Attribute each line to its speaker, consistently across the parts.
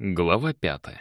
Speaker 1: Глава 5.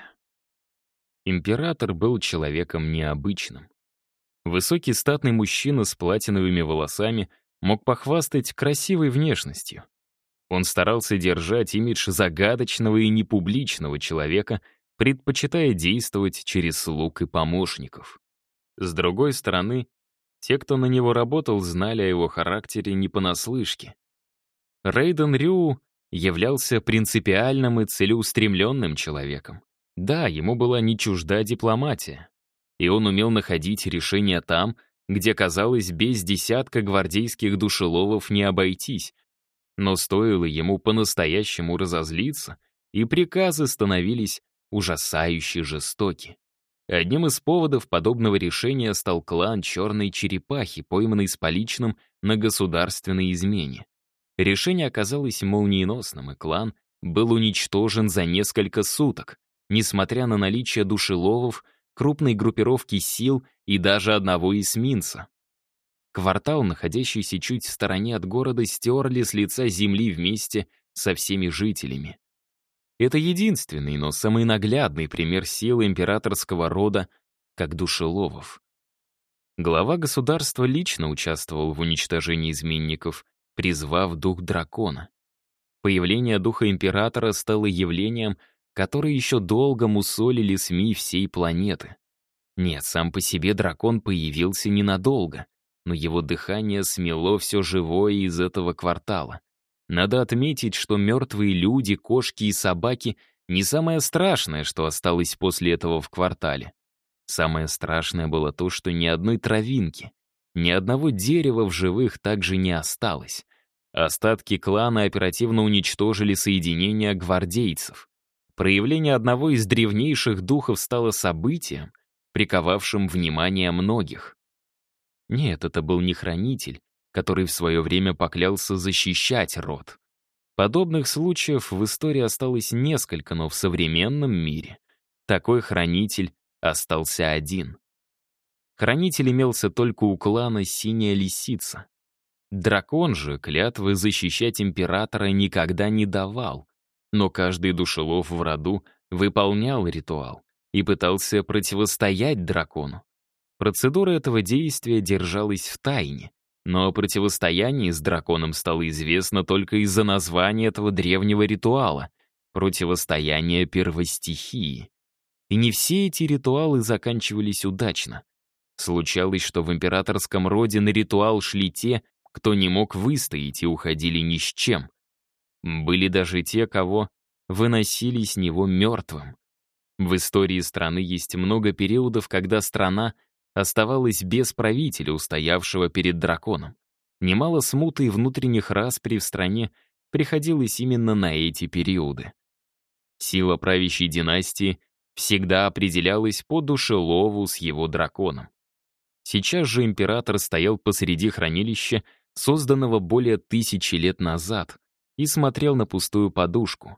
Speaker 1: Император был человеком необычным. Высокий статный мужчина с платиновыми волосами мог похвастать красивой внешностью. Он старался держать имидж загадочного и непубличного человека, предпочитая действовать через слуг и помощников. С другой стороны, те, кто на него работал, знали о его характере не понаслышке. Рейден Рю являлся принципиальным и целеустремленным человеком. Да, ему была не чужда дипломатия, и он умел находить решения там, где, казалось, без десятка гвардейских душеловов не обойтись. Но стоило ему по-настоящему разозлиться, и приказы становились ужасающе жестоки. Одним из поводов подобного решения стал клан Черной Черепахи, пойманный с поличным на государственной измене. Решение оказалось молниеносным, и клан был уничтожен за несколько суток, несмотря на наличие душеловов, крупной группировки сил и даже одного эсминца. Квартал, находящийся чуть в стороне от города, стерли с лица земли вместе со всеми жителями. Это единственный, но самый наглядный пример силы императорского рода, как душеловов. Глава государства лично участвовал в уничтожении изменников, призвав дух дракона. Появление духа императора стало явлением, которое еще долго мусолили СМИ всей планеты. Нет, сам по себе дракон появился ненадолго, но его дыхание смело все живое из этого квартала. Надо отметить, что мертвые люди, кошки и собаки — не самое страшное, что осталось после этого в квартале. Самое страшное было то, что ни одной травинки, ни одного дерева в живых также не осталось. Остатки клана оперативно уничтожили соединения гвардейцев. Проявление одного из древнейших духов стало событием, приковавшим внимание многих. Нет, это был не хранитель, который в свое время поклялся защищать род. Подобных случаев в истории осталось несколько, но в современном мире такой хранитель остался один. Хранитель имелся только у клана Синяя Лисица. Дракон же клятвы защищать императора никогда не давал, но каждый душелов в роду выполнял ритуал и пытался противостоять дракону. Процедура этого действия держалась в тайне, но о противостоянии с драконом стало известно только из-за названия этого древнего ритуала — противостояние первостихии. И не все эти ритуалы заканчивались удачно. Случалось, что в императорском роде на ритуал шли те, кто не мог выстоять и уходили ни с чем. Были даже те, кого выносили с него мертвым. В истории страны есть много периодов, когда страна оставалась без правителя, устоявшего перед драконом. Немало смуты и внутренних расприй в стране приходилось именно на эти периоды. Сила правящей династии всегда определялась по душелову с его драконом. Сейчас же император стоял посреди хранилища, созданного более 1000 лет назад, и смотрел на пустую подушку.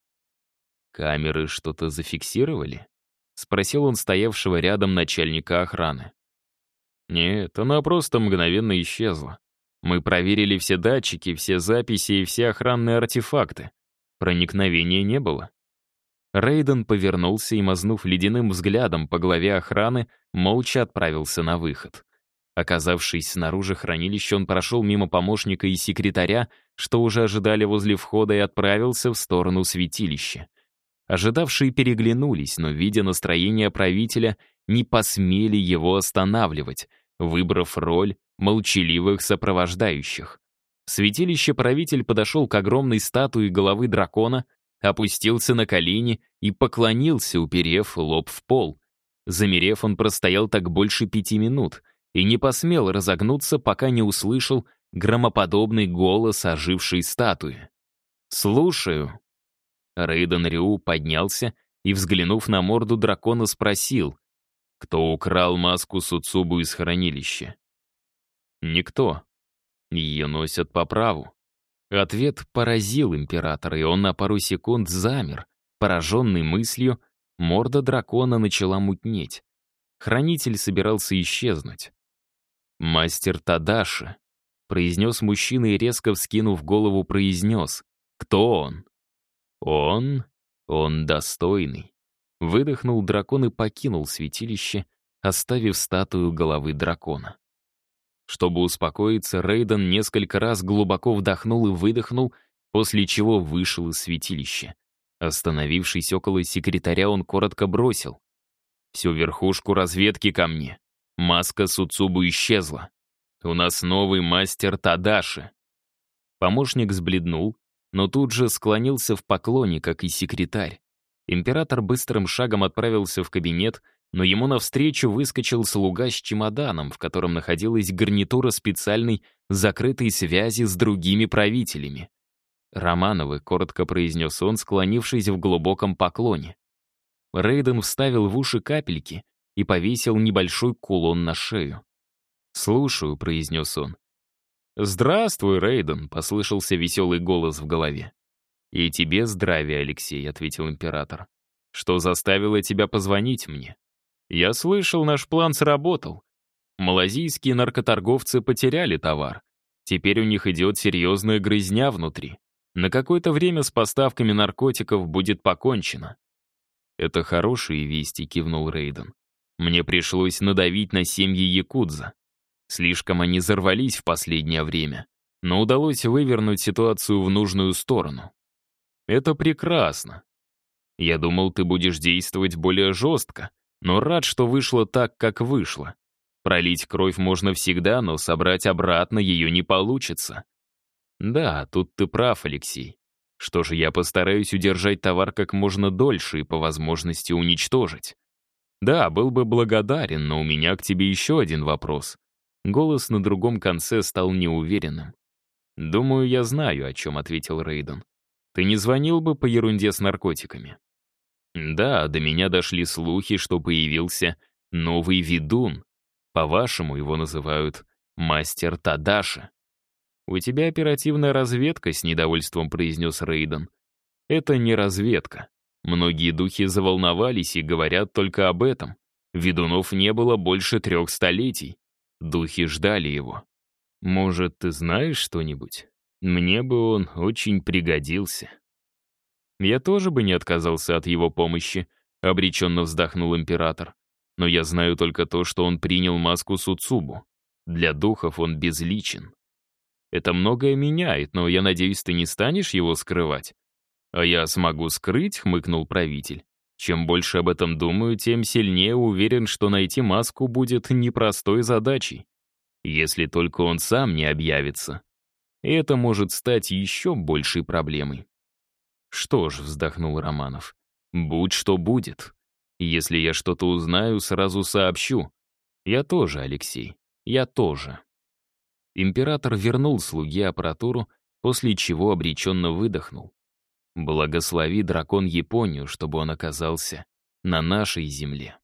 Speaker 1: «Камеры что-то зафиксировали?» — спросил он стоявшего рядом начальника охраны. «Нет, она просто мгновенно исчезла. Мы проверили все датчики, все записи и все охранные артефакты. Проникновения не было». Рейден повернулся и, мазнув ледяным взглядом по главе охраны, молча отправился на выход. Оказавшись снаружи хранилища, он прошел мимо помощника и секретаря, что уже ожидали возле входа, и отправился в сторону святилища. Ожидавшие переглянулись, но, видя настроение правителя, не посмели его останавливать, выбрав роль молчаливых сопровождающих. В святилище правитель подошел к огромной статуе головы дракона, опустился на колени и поклонился, уперев лоб в пол. Замерев, он простоял так больше 5 минут и не посмел разогнуться, пока не услышал громоподобный голос ожившей статуи. «Слушаю». Рейден Рю поднялся и, взглянув на морду дракона, спросил, кто украл маску Суцубу из хранилища. «Никто. Ее носят по праву». Ответ поразил императора, и он на пару секунд замер, пораженный мыслью, морда дракона начала мутнеть. Хранитель собирался исчезнуть. «Мастер Тадаши», — произнес мужчина и, резко вскинув голову, произнес, «Кто он?» «Он? Он достойный. Выдохнул дракон и покинул святилище, оставив статую головы дракона. Чтобы успокоиться, Рейден несколько раз глубоко вдохнул и выдохнул, после чего вышел из святилища. Остановившись около секретаря, он коротко бросил: «Всю верхушку разведки ко мне. Маска Суцубу исчезла. У нас новый мастер Тадаши». Помощник сбледнул, но тут же склонился в поклоне, как и секретарь. Император быстрым шагом отправился в кабинет, но ему навстречу выскочил слуга с чемоданом, в котором находилась гарнитура специальной закрытой связи с другими правителями. «Романовы», — коротко произнес он, склонившись в глубоком поклоне. Рейден вставил в уши капельки и повесил небольшой кулон на шею. «Слушаю», — произнес он. «Здравствуй, Рейден», — послышался веселый голос в голове. «И тебе здравия, Алексей», — ответил император. «Что заставило тебя позвонить мне? Я слышал, наш план сработал. Малазийские наркоторговцы потеряли товар. Теперь у них идет серьезная грызня внутри. На какое-то время с поставками наркотиков будет покончено». «Это хорошие вести», — кивнул Рейден. «Мне пришлось надавить на семьи якудза. Слишком они взорвались в последнее время, но удалось вывернуть ситуацию в нужную сторону. Это прекрасно. Я думал, ты будешь действовать более жестко, но рад, что вышло так, как вышло. Пролить кровь можно всегда, но собрать обратно ее не получится». «Да, тут ты прав, Алексей. Что же, я постараюсь удержать товар как можно дольше и по возможности уничтожить. Да, был бы благодарен, но у меня к тебе еще один вопрос». Голос на другом конце стал неуверенным. «Думаю, я знаю, о чем», — ответил Рейден. «Ты не звонил бы по ерунде с наркотиками?» «Да, до меня дошли слухи, что появился новый ведун. По-вашему, его называют мастер Тадаши». «У тебя оперативная разведка», — с недовольством произнес Рейден. «Это не разведка. Многие духи заволновались и говорят только об этом. Ведунов не было больше 3 столетий. Духи ждали его. Может, ты знаешь что-нибудь? Мне бы он очень пригодился». «Я тоже бы не отказался от его помощи», — обреченно вздохнул император. «Но я знаю только то, что он принял маску Суцубу. Для духов он безличен. Это многое меняет, но я надеюсь, ты не станешь его скрывать». «А я смогу скрыть», — хмыкнул правитель. «Чем больше об этом думаю, тем сильнее уверен, что найти маску будет непростой задачей. Если только он сам не объявится. И это может стать еще большей проблемой». «Что ж», — вздохнул Романов, — «будь что будет. Если я что-то узнаю, сразу сообщу. Я тоже, Алексей, я тоже». Император вернул слуге аппаратуру, после чего обреченно выдохнул. «Благослови, дракон, Японию, чтобы он оказался на нашей земле».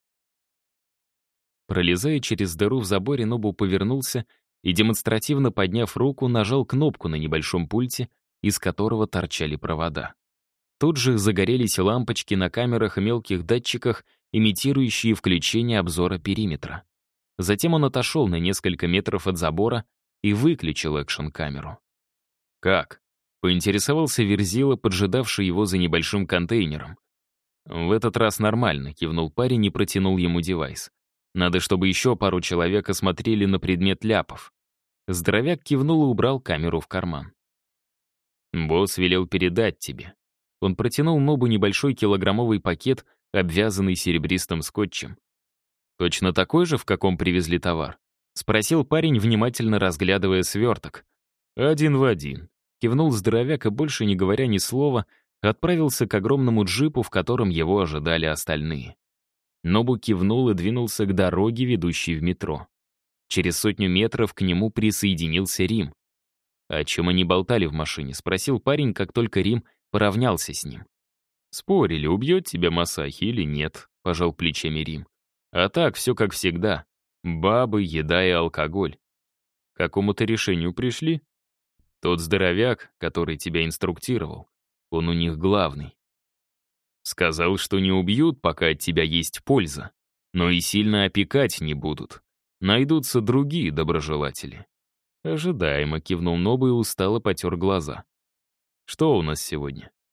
Speaker 1: Пролезая через дыру в заборе, Нобу повернулся и, демонстративно подняв руку, нажал кнопку на небольшом пульте, из которого торчали провода. Тут же загорелись лампочки на камерах и мелких датчиках, имитирующие включение обзора периметра. Затем он отошел на несколько метров от забора и выключил экшн-камеру. «Как?» — поинтересовался Верзила, поджидавший его за небольшим контейнером. «В этот раз нормально», — кивнул парень и протянул ему девайс. «Надо, чтобы еще пару человек осмотрели на предмет ляпов». Здоровяк кивнул и убрал камеру в карман. «Босс велел передать тебе». Он протянул Нобу небольшой килограммовый пакет, обвязанный серебристым скотчем. «Точно такой же, в каком привезли товар?» — спросил парень, внимательно разглядывая сверток. «Один в один», — кивнул здоровяк и, больше не говоря ни слова, отправился к огромному джипу, в котором его ожидали остальные. Нобу кивнул и двинулся к дороге, ведущей в метро. Через 100 метров к нему присоединился Рим. «О чем они болтали в машине?» — спросил парень, как только Рим поравнялся с ним. «Спорили, убьет тебя Масахи или нет», — пожал плечами Рим. «А так, все как всегда. Бабы, еда и алкоголь. К какому-то решению пришли? Тот здоровяк, который тебя инструктировал, он у них главный. Сказал, что не убьют, пока от тебя есть польза, но и сильно опекать не будут. Найдутся другие доброжелатели». «Ожидаемо», — кивнул Нобу и устало потер глаза. «Что у нас сегодня?»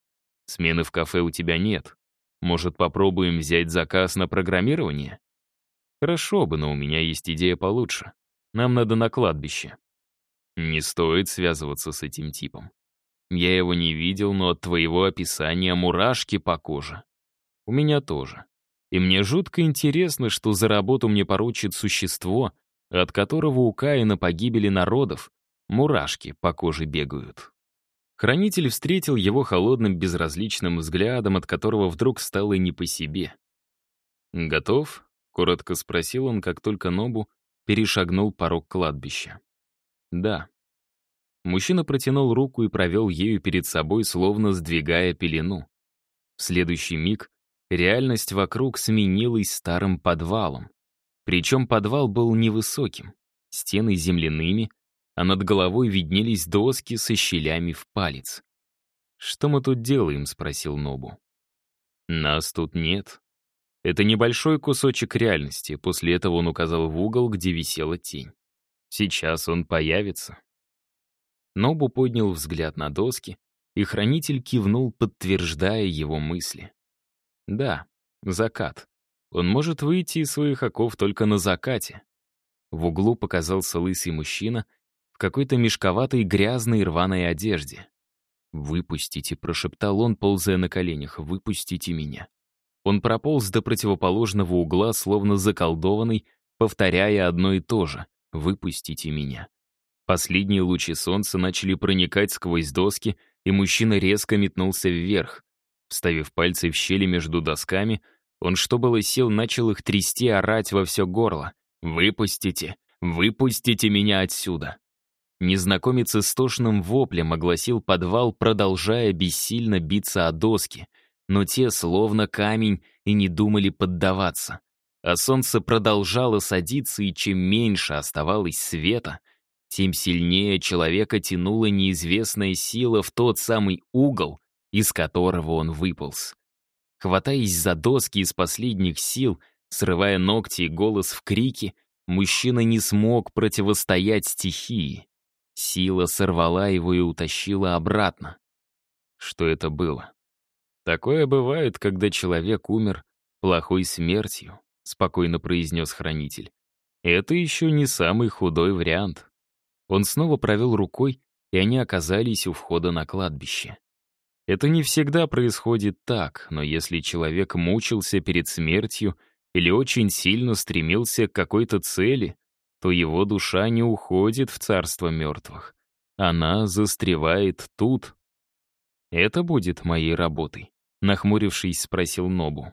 Speaker 1: Смены в кафе у тебя нет. Может, попробуем взять заказ на программирование? Хорошо бы, но у меня есть идея получше. Нам надо на кладбище. Не стоит связываться с этим типом. Я его не видел, но от твоего описания мурашки по коже. У меня тоже. И мне жутко интересно, что за работу мне поручит существо, от которого у Каина погибели народов мурашки по коже бегают. Хранитель встретил его холодным безразличным взглядом, от которого вдруг стало не по себе. «Готов?» — коротко спросил он, как только Нобу перешагнул порог кладбища. «Да». Мужчина протянул руку и провел ею перед собой, словно сдвигая пелену. В следующий миг реальность вокруг сменилась старым подвалом. Причем подвал был невысоким, стены земляными, а над головой виднелись доски со щелями в палец. «Что мы тут делаем?» — спросил Нобу. «Нас тут нет. Это небольшой кусочек реальности», после этого он указал в угол, где висела тень. «Сейчас он появится». Нобу поднял взгляд на доски, и хранитель кивнул, подтверждая его мысли. «Да, закат. Он может выйти из своих оков только на закате». В углу показался лысый мужчина в какой-то мешковатой грязной рваной одежде. «Выпустите», — прошептал он, ползая на коленях, — «выпустите меня». Он прополз до противоположного угла, словно заколдованный, повторяя одно и то же: «Выпустите меня». Последние лучи солнца начали проникать сквозь доски, и мужчина резко метнулся вверх. Вставив пальцы в щели между досками, он, что было сил, начал их трясти и орать во все горло. «Выпустите! Выпустите меня отсюда!» Незнакомец истошным воплем огласил подвал, продолжая бессильно биться о доски, но те, словно камень, и не думали поддаваться. А солнце продолжало садиться, и чем меньше оставалось света, тем сильнее человека тянула неизвестная сила в тот самый угол, из которого он выполз. Хватаясь за доски из последних сил, срывая ногти и голос в крике, мужчина не смог противостоять стихии. Сила сорвала его и утащила обратно. Что это было? «Такое бывает, когда человек умер плохой смертью», — спокойно произнес хранитель. «Это еще не самый худой вариант». Он снова провел рукой, и они оказались у входа на кладбище. Это не всегда происходит так, но если человек мучился перед смертью или очень сильно стремился к какой-то цели, то его душа не уходит в царство мертвых. Она застревает тут. «Это будет моей работой?» — нахмурившись, спросил Нобу.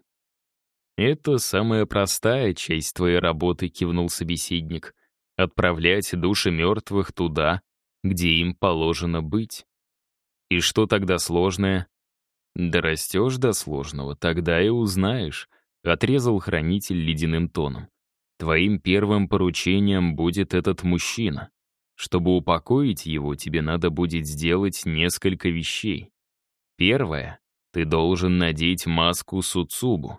Speaker 1: «Это самая простая часть твоей работы», — кивнул собеседник. «Отправлять души мертвых туда, где им положено быть». «И что тогда сложное?» «Дорастешь до сложного, тогда и узнаешь», — отрезал хранитель ледяным тоном. «Твоим первым поручением будет этот мужчина. Чтобы упокоить его, тебе надо будет сделать несколько вещей. Первое — ты должен надеть маску Суцубу.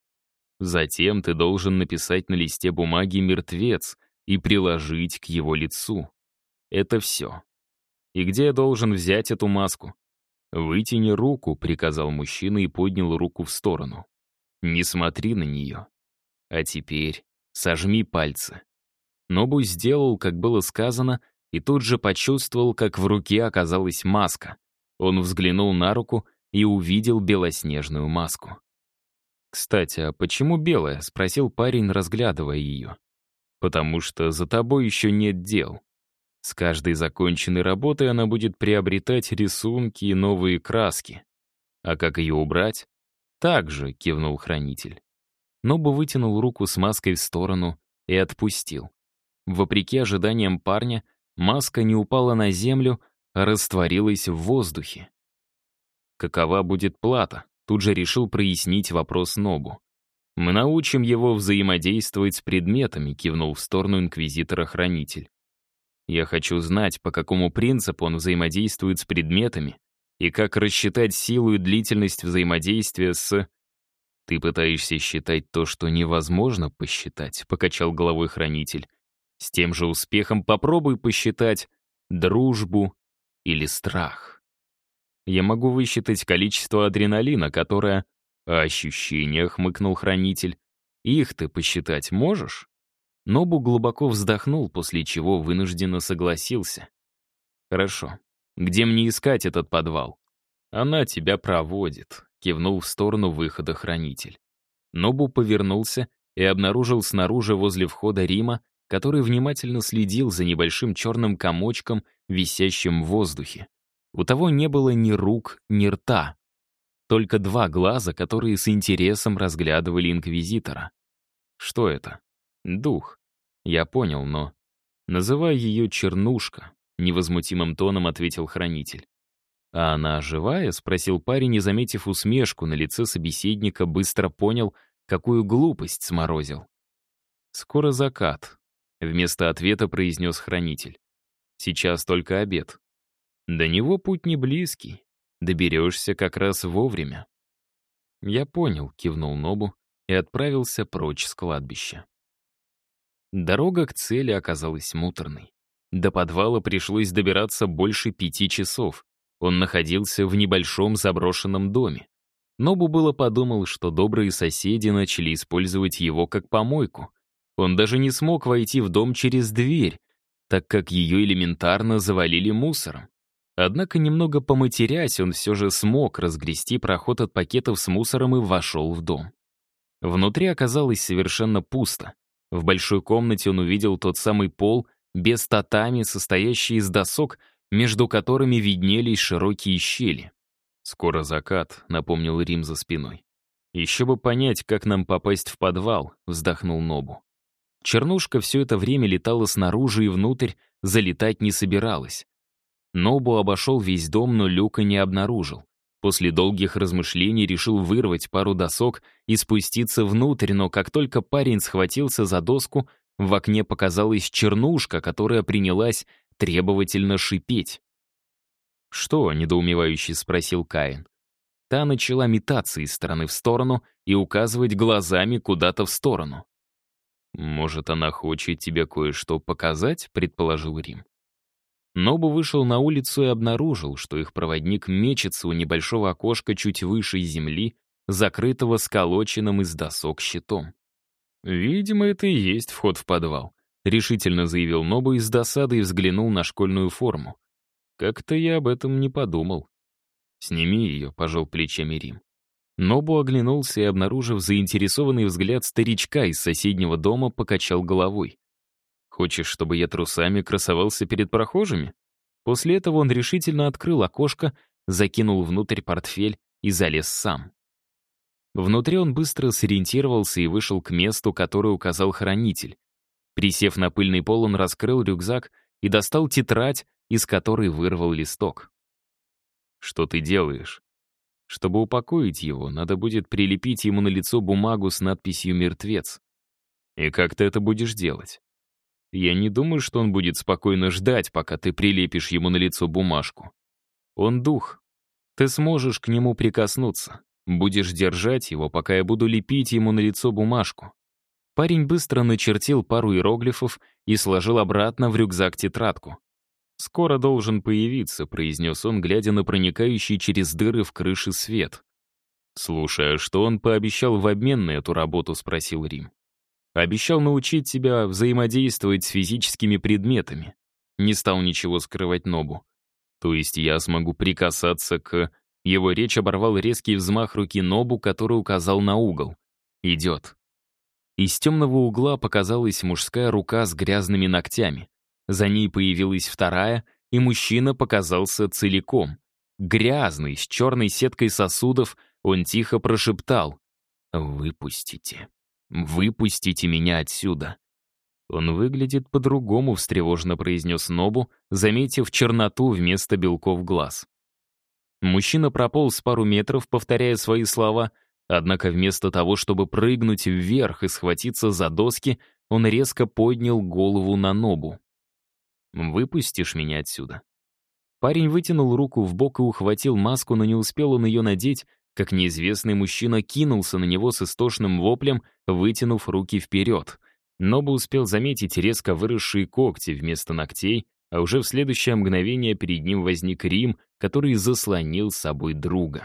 Speaker 1: Затем ты должен написать на листе бумаги «мертвец» и приложить к его лицу. Это все. И где я должен взять эту маску? «Вытяни руку», — приказал мужчина и поднял руку в сторону. «Не смотри на нее. А теперь сожми пальцы». Нобу сделал, как было сказано, и тут же почувствовал, как в руке оказалась маска. Он взглянул на руку и увидел белоснежную маску. «Кстати, а почему белая?» — спросил парень, разглядывая ее. «Потому что за тобой еще нет дел. С каждой законченной работой она будет приобретать рисунки и новые краски. А как ее убрать?» «Так же», — кивнул хранитель. Нобу вытянул руку с маской в сторону и отпустил. Вопреки ожиданиям парня, маска не упала на землю, а растворилась в воздухе. «Какова будет плата?» — тут же решил прояснить вопрос Нобу. «Мы научим его взаимодействовать с предметами», — кивнул в сторону инквизитора-хранитель. «Я хочу знать, по какому принципу он взаимодействует с предметами и как рассчитать силу и длительность взаимодействия с...» «Ты пытаешься считать то, что невозможно посчитать», — покачал головой хранитель. «С тем же успехом попробуй посчитать дружбу или страх». Я могу высчитать количество адреналина, которое... О ощущениях, хмыкнул хранитель. Их ты посчитать можешь? Нобу глубоко вздохнул, после чего вынужденно согласился. Хорошо. Где мне искать этот подвал? Она тебя проводит, кивнул в сторону выхода хранитель. Нобу повернулся и обнаружил снаружи возле входа Рима, который внимательно следил за небольшим черным комочком, висящим в воздухе. У того не было ни рук, ни рта. Только два глаза, которые с интересом разглядывали инквизитора. Что это? Дух. Я понял, но... Называй ее Чернушка, невозмутимым тоном ответил хранитель. «А она живая?» — спросил парень, и, заметив усмешку на лице собеседника, быстро понял, какую глупость сморозил. «Скоро закат», — вместо ответа произнес хранитель. «Сейчас только обед. До него путь не близкий. Доберешься как раз вовремя». «Я понял», — кивнул Нобу и отправился прочь с кладбища. Дорога к цели оказалась муторной. До подвала пришлось добираться больше 5 часов. Он находился в небольшом заброшенном доме. Нобу было подумал, что добрые соседи начали использовать его как помойку. Он даже не смог войти в дом через дверь, так как ее элементарно завалили мусором. Однако, немного поматерясь, он все же смог разгрести проход от пакетов с мусором и вошел в дом. Внутри оказалось совершенно пусто. В большой комнате он увидел тот самый пол, без татами, состоящий из досок, между которыми виднелись широкие щели. «Скоро закат», — напомнил Рим за спиной. «Еще бы понять, как нам попасть в подвал», — вздохнул Нобу. Чернушка все это время летала снаружи и внутрь, залетать не собиралась. Нобу обошел весь дом, но люка не обнаружил. После долгих размышлений решил вырвать пару досок и спуститься внутрь, но как только парень схватился за доску, в окне показалась Чернушка, которая принялась требовательно шипеть. «Что?» — недоумевающе спросил Каин. Та начала метаться из стороны в сторону и указывать глазами куда-то в сторону. «Может, она хочет тебе кое-что показать?» — предположил Рим. Нобу вышел на улицу и обнаружил, что их проводник мечется у небольшого окошка чуть выше земли, закрытого сколоченным из досок щитом. «Видимо, это и есть вход в подвал», — решительно заявил Нобу и с досадой взглянул на школьную форму. «Как-то я об этом не подумал». «Сними ее», — пожал плечами Рим. Нобу оглянулся и, обнаружив заинтересованный взгляд старичка из соседнего дома, покачал головой. «Хочешь, чтобы я трусами красовался перед прохожими?» После этого он решительно открыл окошко, закинул внутрь портфель и залез сам. Внутри он быстро сориентировался и вышел к месту, которое указал хранитель. Присев на пыльный пол, он раскрыл рюкзак и достал тетрадь, из которой вырвал листок. «Что ты делаешь?» «Чтобы упокоить его, надо будет прилепить ему на лицо бумагу с надписью «Мертвец». «И как ты это будешь делать?» «Я не думаю, что он будет спокойно ждать, пока ты прилепишь ему на лицо бумажку. Он дух. Ты сможешь к нему прикоснуться. Будешь держать его, пока я буду лепить ему на лицо бумажку». Парень быстро начертил пару иероглифов и сложил обратно в рюкзак тетрадку. «Скоро должен появиться», — произнес он, глядя на проникающий через дыры в крыше свет. «Слушай, а что он пообещал в обмен на эту работу?» — спросил Рим. «Обещал научить тебя взаимодействовать с физическими предметами». Не стал ничего скрывать Нобу. «То есть я смогу прикасаться к...» Его речь оборвал резкий взмах руки Нобу, который указал на угол. «Идет». Из темного угла показалась мужская рука с грязными ногтями. За ней появилась вторая, и мужчина показался целиком. Грязный, с черной сеткой сосудов, он тихо прошептал: «Выпустите. Выпустите меня отсюда». «Он выглядит по-другому», — встревоженно произнес Нобу, заметив черноту вместо белков глаз. Мужчина прополз пару метров, повторяя свои слова, однако вместо того, чтобы прыгнуть вверх и схватиться за доски, он резко поднял голову на Нобу. «Выпустишь меня отсюда?» Парень вытянул руку в бок и ухватил маску, но не успел он ее надеть, как неизвестный мужчина кинулся на него с истошным воплем, вытянув руки вперед. Нобу успел заметить резко выросшие когти вместо ногтей, а уже в следующее мгновение перед ним возник Рим, который заслонил с собой друга.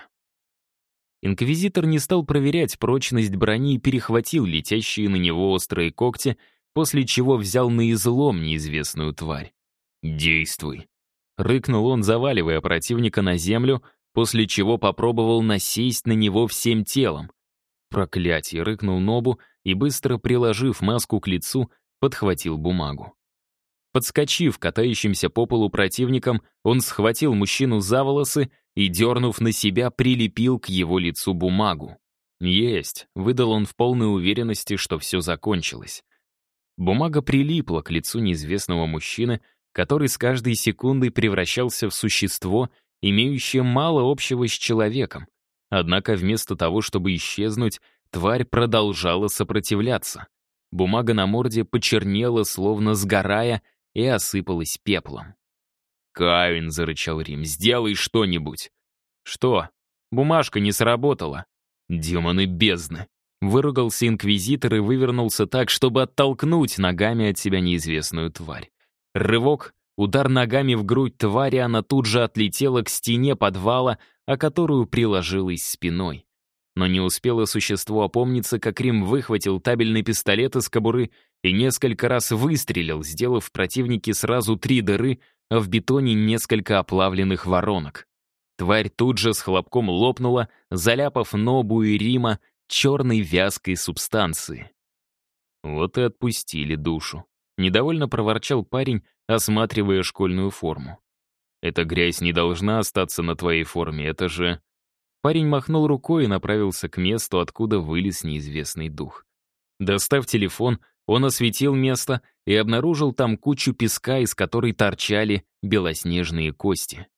Speaker 1: Инквизитор не стал проверять прочность брони и перехватил летящие на него острые когти, после чего взял на излом неизвестную тварь. «Действуй!» — рыкнул он, заваливая противника на землю, после чего попробовал насесть на него всем телом. «Проклятие!» — рыкнул Нобу и, быстро приложив маску к лицу, подхватил бумагу. Подскочив катающимся по полу противником, он схватил мужчину за волосы и, дернув на себя, прилепил к его лицу бумагу. «Есть!» — выдал он в полной уверенности, что все закончилось. Бумага прилипла к лицу неизвестного мужчины, который с каждой секундой превращался в существо, имеющее мало общего с человеком. Однако вместо того, чтобы исчезнуть, тварь продолжала сопротивляться. Бумага на морде почернела, словно сгорая, и осыпалась пеплом. «Каин», — зарычал Рим, — «сделай что-нибудь». «Что? Бумажка не сработала». «Демоны бездны». Выругался инквизитор и вывернулся так, чтобы оттолкнуть ногами от себя неизвестную тварь. Рывок, удар ногами в грудь твари, она тут же отлетела к стене подвала, о которую приложилась спиной. Но не успело существо опомниться, как Рим выхватил табельный пистолет из кобуры и несколько раз выстрелил, сделав в противнике сразу 3 дыры, а в бетоне несколько оплавленных воронок. Тварь тут же с хлопком лопнула, заляпав Нобу и Рима черной вязкой субстанции. Вот и отпустили душу. Недовольно проворчал парень, осматривая школьную форму. «Эта грязь не должна остаться на твоей форме, это же...» Парень махнул рукой и направился к месту, откуда вылез неизвестный дух. Достав телефон, он осветил место и обнаружил там кучу песка, из которой торчали белоснежные кости.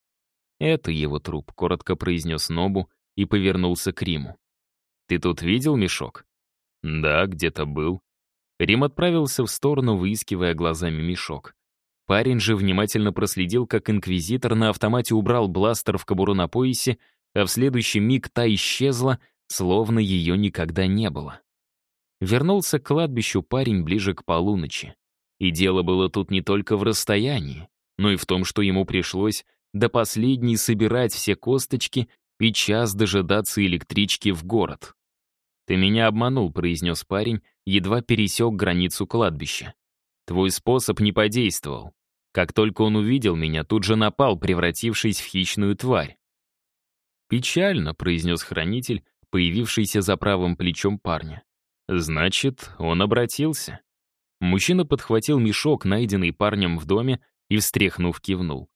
Speaker 1: «Это его труп», — коротко произнес Нобу и повернулся к Риму. «Ты тут видел мешок?» «Да, где-то был». Рим отправился в сторону, выискивая глазами мешок. Парень же внимательно проследил, как инквизитор на автомате убрал бластер в кобуру на поясе, а в следующий миг та исчезла, словно ее никогда не было. Вернулся к кладбищу парень ближе к полуночи. И дело было тут не только в расстоянии, но и в том, что ему пришлось до последней собирать все косточки и час дожидаться электрички в город. «Ты меня обманул», — произнес парень, едва пересек границу кладбища. «Твой способ не подействовал. Как только он увидел меня, тут же напал, превратившись в хищную тварь». «Печально», — произнес хранитель, появившийся за правым плечом парня. «Значит, он обратился». Мужчина подхватил мешок, найденный парнем в доме, и, встряхнув, кивнул.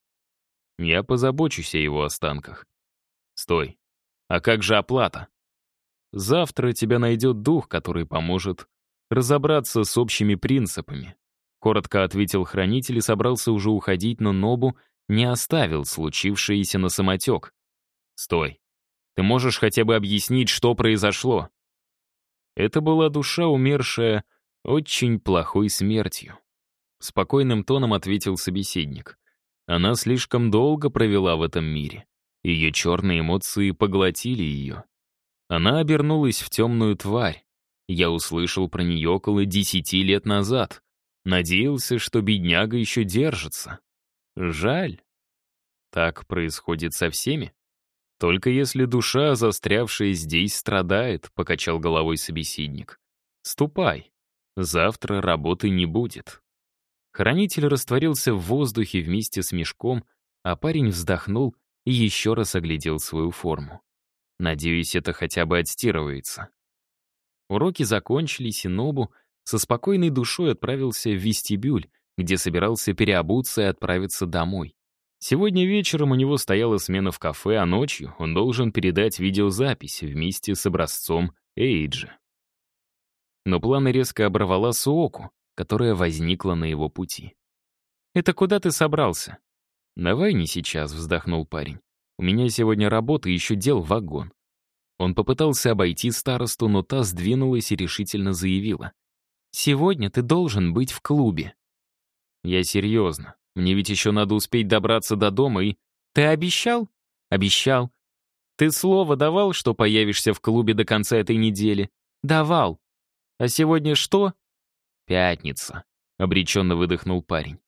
Speaker 1: «Я позабочусь о его останках». «Стой. А как же оплата?» «Завтра тебя найдет дух, который поможет разобраться с общими принципами», — коротко ответил хранитель и собрался уже уходить, но Нобу не оставил случившееся на самотек. «Стой. Ты можешь хотя бы объяснить, что произошло?» Это была душа, умершая очень плохой смертью. Спокойным тоном ответил собеседник. Она слишком долго провела в этом мире. Ее черные эмоции поглотили ее. Она обернулась в темную тварь. Я услышал про нее около 10 лет назад. Надеялся, что бедняга еще держится. Жаль. Так происходит со всеми. Только если душа, застрявшая здесь, страдает, покачал головой собеседник. Ступай. Завтра работы не будет. Хранитель растворился в воздухе вместе с мешком, а парень вздохнул и еще раз оглядел свою форму. Надеюсь, это хотя бы отстирывается. Уроки закончились, и Нобу со спокойной душой отправился в вестибюль, где собирался переобуться и отправиться домой. Сегодня вечером у него стояла смена в кафе, а ночью он должен передать видеозапись вместе с образцом Эйджи. Но планы резко оборвала Суоку, которая возникла на его пути. «Это куда ты собрался?» «Давай не сейчас», — вздохнул парень. «У меня сегодня работа и еще дел вагон». Он попытался обойти старосту, но та сдвинулась и решительно заявила. «Сегодня ты должен быть в клубе». «Я серьезно. Мне ведь еще надо успеть добраться до дома и...» «Ты обещал?» «Обещал». «Ты слово давал, что появишься в клубе до конца этой недели?» «Давал». «А сегодня что?» «Пятница», — обреченно выдохнул парень.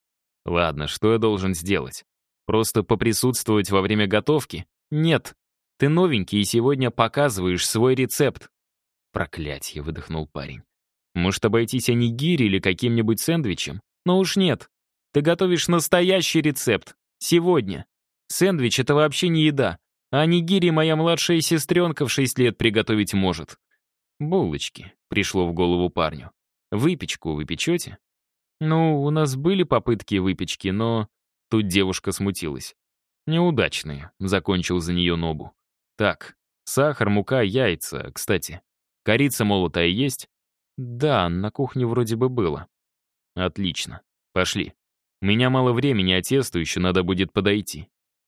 Speaker 1: Ладно, что я должен сделать? Просто поприсутствовать во время готовки? Нет. Ты новенький и сегодня показываешь свой рецепт. Проклятье, выдохнул парень. Может, обойтись онигири или каким-нибудь сэндвичем? Но уж нет. Ты готовишь настоящий рецепт. Сегодня. Сэндвич — это вообще не еда. А онигири моя младшая сестренка в 6 лет приготовить может. Булочки, пришло в голову парню. Выпечку вы печете? Ну, у нас были попытки выпечки, но... Тут девушка смутилась. Неудачные, закончил за нее Нобу. Так, сахар, мука, яйца, кстати. Корица молотая есть? Да, на кухне вроде бы было. Отлично. Пошли. У меня мало времени, а тесту еще надо будет подойти.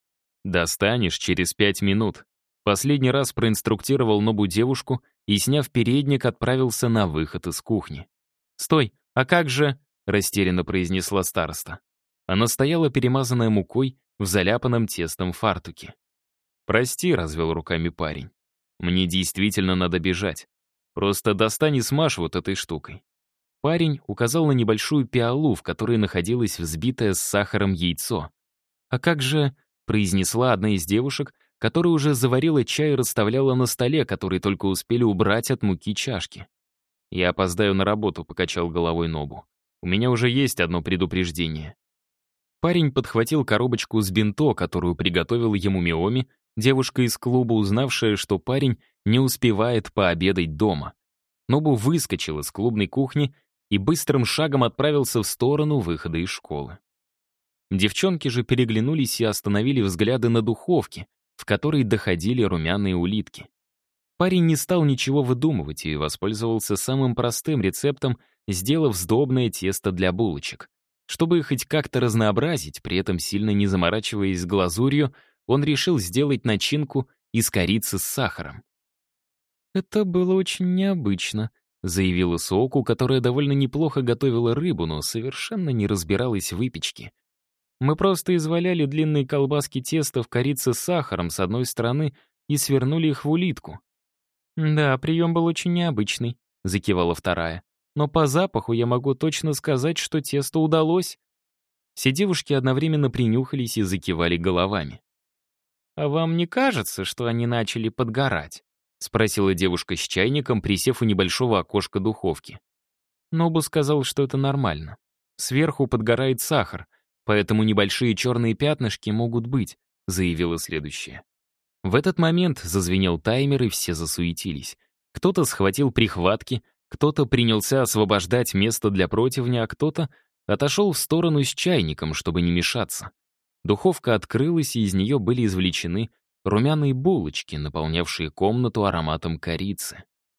Speaker 1: Достанешь через 5 минут. Последний раз проинструктировал Нобу девушку и, сняв передник, отправился на выход из кухни. «Стой, а как же...» — растерянно произнесла староста. Она стояла, перемазанная мукой, в заляпанном тестом фартуке. «Прости», — развел руками парень. «Мне действительно надо бежать. Просто достань и смажь вот этой штукой». Парень указал на небольшую пиалу, в которой находилось взбитое с сахаром яйцо. «А как же...» — произнесла одна из девушек, которая уже заварила чай и расставляла на столе, который только успели убрать от муки чашки. «Я опоздаю на работу», — покачал головой Нобу. «У меня уже есть одно предупреждение». Парень подхватил коробочку с бинто, которую приготовила ему Миоми, девушка из клуба, узнавшая, что парень не успевает пообедать дома. Нобу выскочил из клубной кухни и быстрым шагом отправился в сторону выхода из школы. Девчонки же переглянулись и остановили взгляды на духовке, в которой доходили румяные улитки. Парень не стал ничего выдумывать и воспользовался самым простым рецептом, сделав сдобное тесто для булочек. Чтобы хоть как-то разнообразить, при этом сильно не заморачиваясь с глазурью, он решил сделать начинку из корицы с сахаром. «Это было очень необычно», — заявила Сооку, которая довольно неплохо готовила рыбу, но совершенно не разбиралась в выпечке. «Мы просто изваляли длинные колбаски теста в корице с сахаром с одной стороны и свернули их в улитку». «Да, прием был очень необычный», — закивала вторая. «Но по запаху я могу точно сказать, что тесто удалось». Все девушки одновременно принюхались и закивали головами. «А вам не кажется, что они начали подгорать?» — спросила девушка с чайником, присев у небольшого окошка духовки. Нобу сказал, что это нормально. Сверху подгорает сахар, поэтому небольшие черные пятнышки могут быть, заявила следующая. В этот момент зазвенел таймер, и все засуетились. Кто-то схватил прихватки, кто-то принялся освобождать место для противня, а кто-то отошел в сторону с чайником, чтобы не мешаться. Духовка открылась, и из нее были извлечены румяные булочки, наполнявшие комнату ароматом корицы.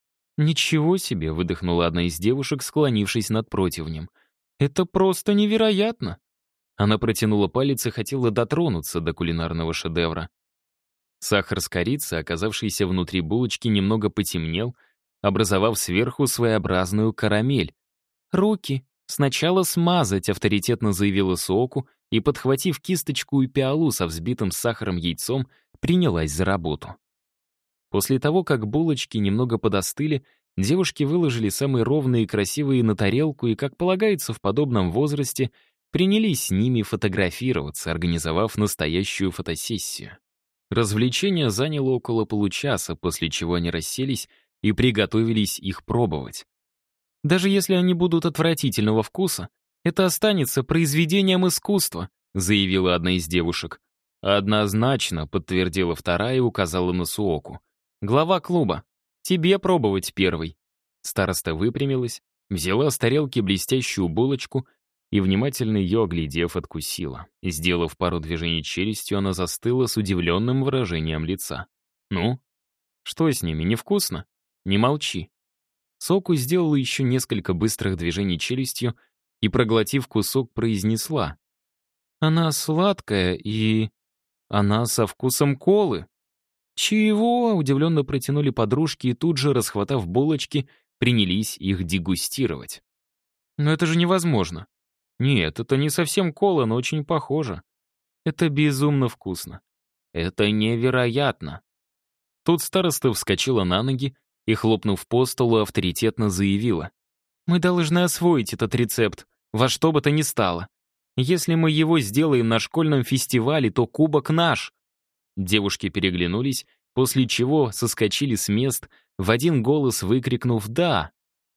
Speaker 1: «Ничего себе!» — выдохнула одна из девушек, склонившись над противнем. «Это просто невероятно!» Она протянула палец и хотела дотронуться до кулинарного шедевра. Сахар с корицей, оказавшийся внутри булочки, немного потемнел, образовав сверху своеобразную карамель. «Руки! Сначала смазать!» — авторитетно заявила Сооку и, подхватив кисточку и пиалу со взбитым с сахаром яйцом, принялась за работу. После того, как булочки немного подостыли, девушки выложили самые ровные и красивые на тарелку и, как полагается в подобном возрасте, принялись с ними фотографироваться, организовав настоящую фотосессию. Развлечение заняло около получаса, после чего они расселись и приготовились их пробовать. «Даже если они будут отвратительного вкуса, это останется произведением искусства», заявила одна из девушек. «Однозначно», — подтвердила вторая и указала на Суоку. «Глава клуба, тебе пробовать первый». Староста выпрямилась, взяла с тарелки блестящую булочку и, внимательно ее оглядев, откусила. Сделав пару движений челюстью, она застыла с удивленным выражением лица. «Ну? Что с ними, невкусно? Не молчи». Соку сделала еще несколько быстрых движений челюстью и, проглотив кусок, произнесла. «Она сладкая и... она со вкусом колы». «Чего?» — удивленно протянули подружки и тут же, расхватав булочки, принялись их дегустировать. «Но это же невозможно». «Нет, это не совсем кола, но очень похоже. Это безумно вкусно. Это невероятно». Тут староста вскочила на ноги и, хлопнув по столу, авторитетно заявила. «Мы должны освоить этот рецепт, во что бы то ни стало. Если мы его сделаем на школьном фестивале, то кубок наш». Девушки переглянулись, после чего соскочили с мест, в один голос выкрикнув «да».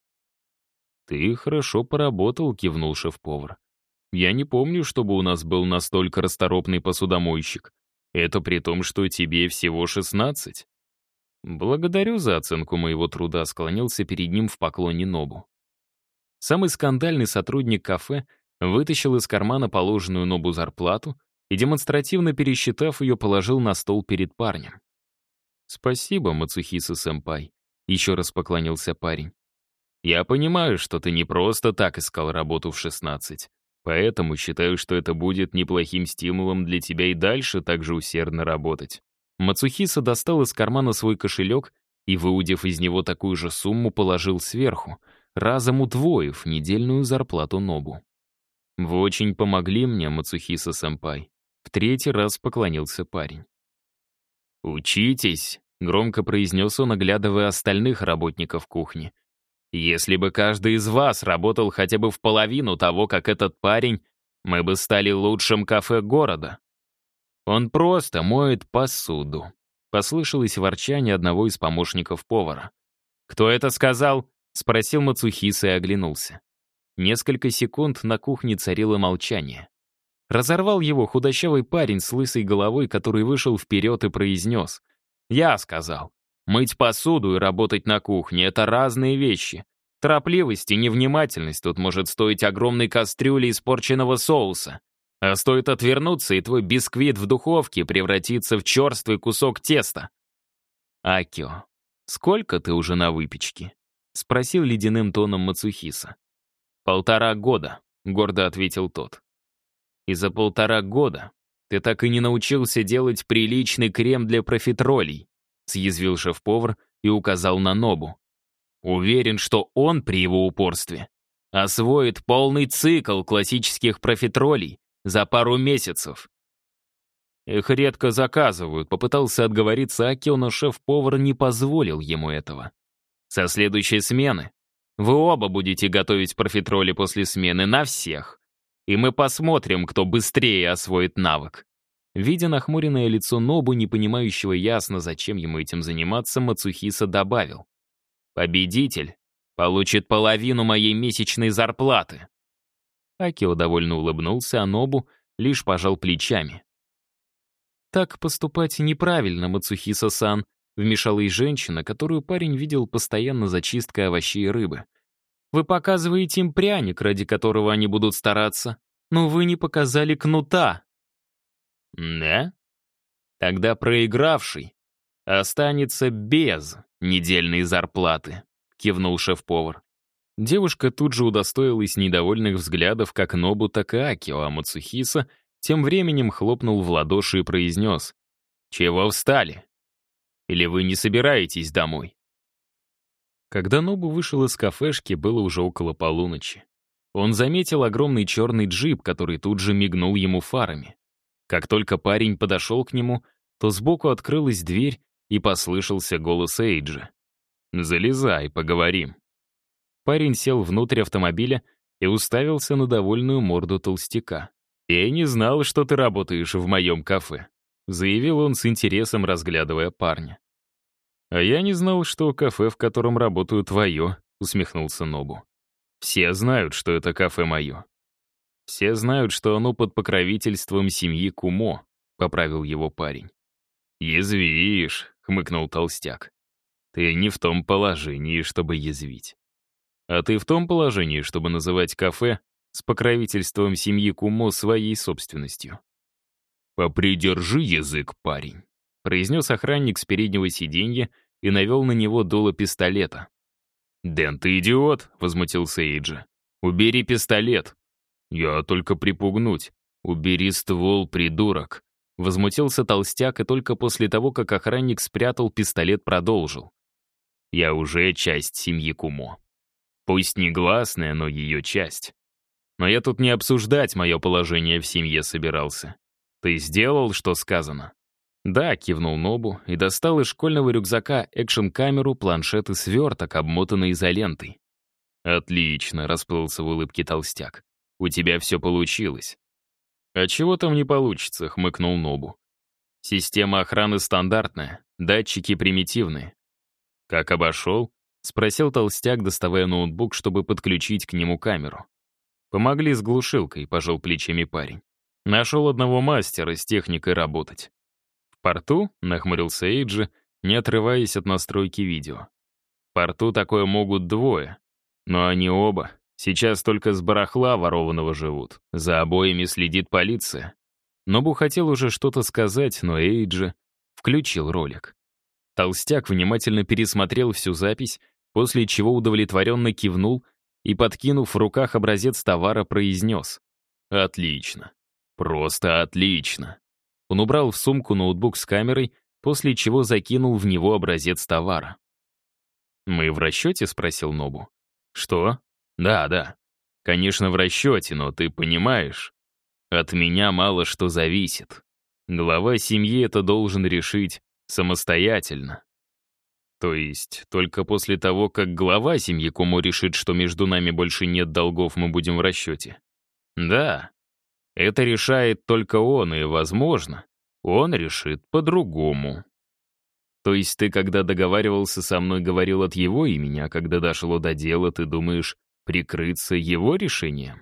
Speaker 1: «Ты хорошо поработал», — кивнул шеф-повар. «Я не помню, чтобы у нас был настолько расторопный посудомойщик. Это при том, что тебе всего 16. «Благодарю за оценку моего труда», — склонился перед ним в поклоне Нобу. Самый скандальный сотрудник кафе вытащил из кармана положенную Нобу зарплату и, демонстративно пересчитав ее, положил на стол перед парнем. «Спасибо, Мацухиса-сэмпай», — еще раз поклонился парень. «Я понимаю, что ты не просто так искал работу в 16, поэтому считаю, что это будет неплохим стимулом для тебя и дальше так же усердно работать». Мацухиса достал из кармана свой кошелек и, выудив из него такую же сумму, положил сверху, разом удвоив недельную зарплату Нобу. «Вы очень помогли мне, Мацухиса-сэмпай», — в третий раз поклонился парень. «Учитесь», — громко произнес он, оглядывая остальных работников кухни. «Если бы каждый из вас работал хотя бы в половину того, как этот парень, мы бы стали лучшим кафе города. Он просто моет посуду», — послышалось ворчание одного из помощников повара. «Кто это сказал?» — спросил Мацухиса и оглянулся. Несколько секунд на кухне царило молчание. Разорвал его худощавый парень с лысой головой, который вышел вперед и произнес. «Я сказал. Мыть посуду и работать на кухне — это разные вещи. Торопливость и невнимательность тут может стоить огромной кастрюли испорченного соуса. А стоит отвернуться, и твой бисквит в духовке превратится в черствый кусок теста». «Акио, сколько ты уже на выпечке?» — спросил ледяным тоном Мацухиса. «1,5 года», — гордо ответил тот. «И за 1,5 года ты так и не научился делать приличный крем для профитролей», — съязвил шеф-повар и указал на Нобу. «Уверен, что он при его упорстве освоит полный цикл классических профитролей за пару месяцев». «Их редко заказывают», — попытался отговориться Акио, но шеф-повар не позволил ему этого. «Со следующей смены вы оба будете готовить профитроли после смены на всех, и мы посмотрим, кто быстрее освоит навык». Видя нахмуренное лицо Нобу, не понимающего ясно, зачем ему этим заниматься, Мацухиса добавил. «Победитель получит половину моей месячной зарплаты». Акио довольно улыбнулся, а Нобу лишь пожал плечами. «Так поступать неправильно, Мацухиса-сан», — вмешалась женщина, которую парень видел постоянно за чисткой овощей и рыбы. «Вы показываете им пряник, ради которого они будут стараться, но вы не показали кнута». «Да? Тогда проигравший останется без недельной зарплаты», — кивнул шеф-повар. Девушка тут же удостоилась недовольных взглядов как Нобу, так и Акио, а Мацухиса тем временем хлопнул в ладоши и произнес: «Чего встали? Или вы не собираетесь домой?» Когда Нобу вышел из кафешки, было уже около полуночи. Он заметил огромный черный джип, который тут же мигнул ему фарами. Как только парень подошел к нему, то сбоку открылась дверь и послышался голос Эйджа. «Залезай, поговорим». Парень сел внутрь автомобиля и уставился на довольную морду толстяка. «Я не знал, что ты работаешь в моем кафе», — заявил он с интересом, разглядывая парня. «А я не знал, что кафе, в котором работаю, твое», — усмехнулся Нобу. «Все знают, что это кафе мое». «Все знают, что оно под покровительством семьи Кумо», — поправил его парень. «Язвишь», — хмыкнул толстяк. «Ты не в том положении, чтобы язвить. А ты в том положении, чтобы называть кафе с покровительством семьи Кумо своей собственностью». «Попридержи язык, парень», — произнес охранник с переднего сиденья и навел на него дуло пистолета. «Дэн, ты идиот», — возмутился Эйджи. «Убери пистолет». «Я только припугнуть. Убери ствол, придурок», — возмутился толстяк, и только после того, как охранник спрятал пистолет, продолжил. «Я уже часть семьи Кумо. Пусть негласная, но ее часть. Но я тут не обсуждать мое положение в семье собирался. Ты сделал, что сказано?» «Да», — кивнул Нобу и достал из школьного рюкзака экшн-камеру, планшет и сверток, обмотанный изолентой. «Отлично», — расплылся в улыбке толстяк. «У тебя все получилось. «А чего там не получится?» — хмыкнул Нобу. «Система охраны стандартная, датчики примитивные». «Как обошел?» — спросил толстяк, доставая ноутбук, чтобы подключить к нему камеру. «Помогли с глушилкой», — пожал плечами парень. «Нашел одного мастера с техникой работать». «В порту?» — нахмурился Эйджи, не отрываясь от настройки видео. «В порту такое могут двое, но они оба сейчас только с барахла ворованного живут. За обоими следит полиция». Нобу хотел уже что-то сказать, но Эйджи включил ролик. Толстяк внимательно пересмотрел всю запись, после чего удовлетворенно кивнул и, подкинув в руках образец товара, произнес: «Отлично. Просто отлично». Он убрал в сумку ноутбук с камерой, после чего закинул в него образец товара. «Мы в расчете?» — спросил Нобу. «Что? Да. Конечно, в расчете, но ты понимаешь, от меня мало что зависит. Глава семьи это должен решить самостоятельно». «То есть, только после того, как глава семьи Кумо решит, что между нами больше нет долгов, мы будем в расчете?» «Да. Это решает только он, и, возможно, он решит по-другому». «То есть ты, когда договаривался со мной, говорил от его имени, а когда дошло до дела, ты думаешь прикрыться его решением?»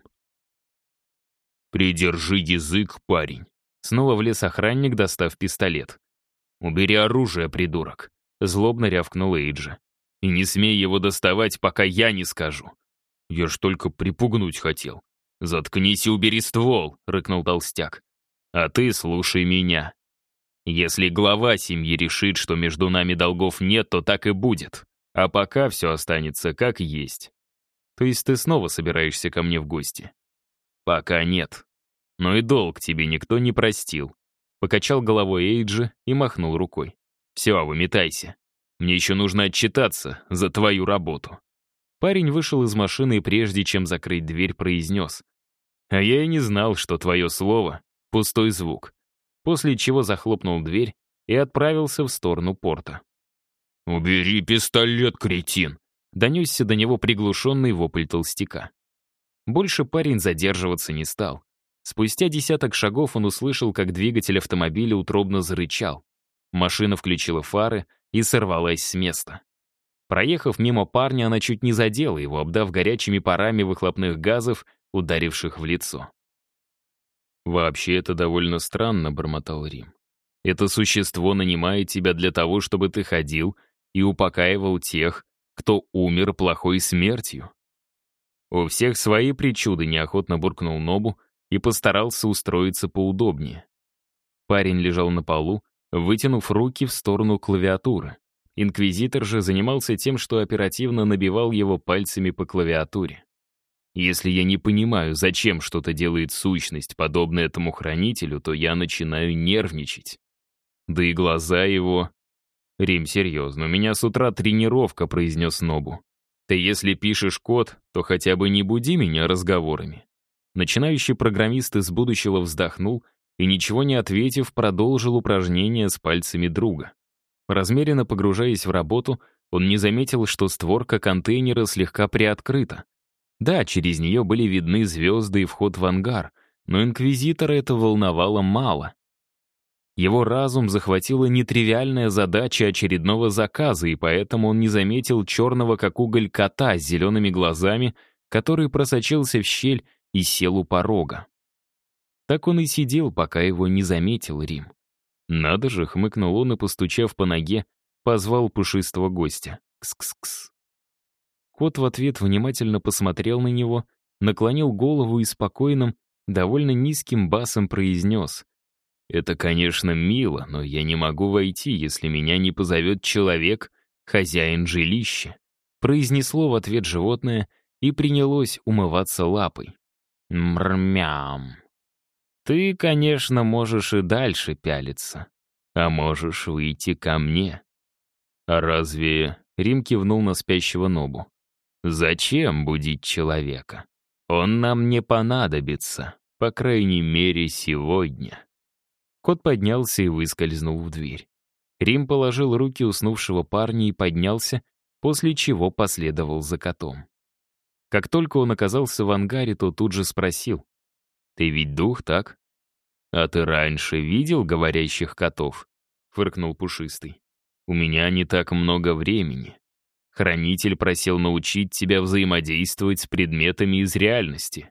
Speaker 1: «Придержи язык, парень». Снова влез охранник, достав пистолет. «Убери оружие, придурок», — злобно рявкнул Эйджи. «И не смей его доставать, пока я не скажу. Я ж только припугнуть хотел». «Заткнись и убери ствол», — рыкнул толстяк. «А ты слушай меня. Если глава семьи решит, что между нами долгов нет, то так и будет. А пока все останется как есть». «То есть ты снова собираешься ко мне в гости?» «Пока нет. Но и долг тебе никто не простил». Покачал головой Эйджи и махнул рукой. «Все, выметайся. Мне еще нужно отчитаться за твою работу». Парень вышел из машины и прежде чем закрыть дверь, произнес: «А я и не знал, что твое слово — пустой звук», после чего захлопнул дверь и отправился в сторону порта. «Убери пистолет, кретин!» — донесся до него приглушенный вопль толстяка. Больше парень задерживаться не стал. Спустя десяток шагов он услышал, как двигатель автомобиля утробно зарычал. Машина включила фары и сорвалась с места. Проехав мимо парня, она чуть не задела его, обдав горячими парами выхлопных газов, ударивших в лицо. «Вообще это довольно странно», — бормотал Рим. «Это существо нанимает тебя для того, чтобы ты ходил и упокаивал тех, кто умер плохой смертью». «У всех свои причуды», — неохотно буркнул Нобу и постарался устроиться поудобнее. Парень лежал на полу, вытянув руки в сторону клавиатуры. Инквизитор же занимался тем, что оперативно набивал его пальцами по клавиатуре. Если я не понимаю, зачем что-то делает сущность, подобная этому хранителю, то я начинаю нервничать. Да и глаза его... «Рим, серьезно, у меня с утра тренировка», — произнес Нобу. «Ты если пишешь код, то хотя бы не буди меня разговорами». Начинающий программист из будущего вздохнул и, ничего не ответив, продолжил упражнение с пальцами друга. Размеренно погружаясь в работу, он не заметил, что створка контейнера слегка приоткрыта. Да, через нее были видны звезды и вход в ангар, но инквизитора это волновало мало. Его разум захватила нетривиальная задача очередного заказа, и поэтому он не заметил черного как уголь кота с зелеными глазами, который просочился в щель и сел у порога. Так он и сидел, пока его не заметил Рим. «Надо же», — хмыкнул он и, постучав по ноге, позвал пушистого гостя. «Кс-кс-кс». Кот в ответ внимательно посмотрел на него, наклонил голову и спокойным, довольно низким басом произнес: «Это, конечно, мило, но я не могу войти, если меня не позовет человек, хозяин жилища», произнесло в ответ животное и принялось умываться лапой. «Мрмям. Ты, конечно, можешь и дальше пялиться, а можешь выйти ко мне». «А разве...» — Рим кивнул на спящего Нобу. «Зачем будить человека? Он нам не понадобится, по крайней мере, сегодня». Кот поднялся и выскользнул в дверь. Рим положил руки уснувшего парня и поднялся, после чего последовал за котом. Как только он оказался в ангаре, то тут же спросил: «Ты ведь дух, так? «А ты раньше видел говорящих котов?» — фыркнул Пушистый. «У меня не так много времени. Хранитель просил научить тебя взаимодействовать с предметами из реальности».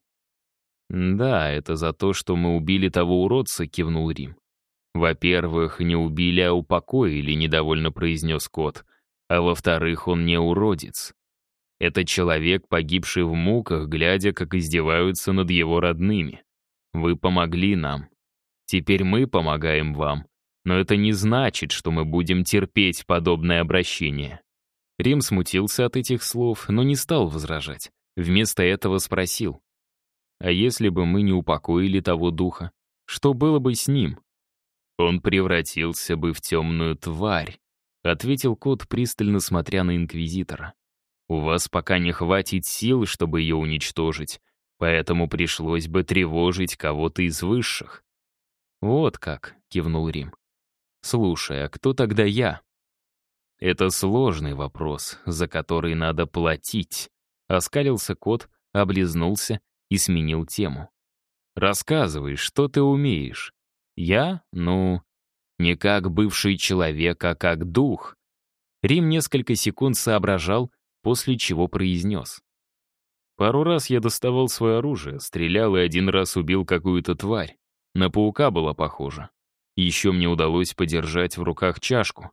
Speaker 1: «Да, это за то, что мы убили того уродца», — кивнул Рим. «Во-первых, не убили, а упокоили», — недовольно произнес кот. «А во-вторых, он не уродец. Это человек, погибший в муках, глядя, как издеваются над его родными. Вы помогли нам. Теперь мы помогаем вам. Но это не значит, что мы будем терпеть подобное обращение». Рим смутился от этих слов, но не стал возражать. Вместо этого спросил: «А если бы мы не упокоили того духа, что было бы с ним?» «Он превратился бы в темную тварь», — ответил кот, пристально смотря на инквизитора. «У вас пока не хватит сил, чтобы ее уничтожить, поэтому пришлось бы тревожить кого-то из высших». «Вот как», — кивнул Рим. «Слушай, а кто тогда я?» «Это сложный вопрос, за который надо платить», — оскалился кот, облизнулся и сменил тему. «Рассказывай, что ты умеешь?» «Я? Ну, не как бывший человек, а как дух». Рим несколько секунд соображал, после чего произнес: «Пару раз я доставал свое оружие, стрелял и один раз убил какую-то тварь. На паука было похоже. Еще мне удалось подержать в руках чашку».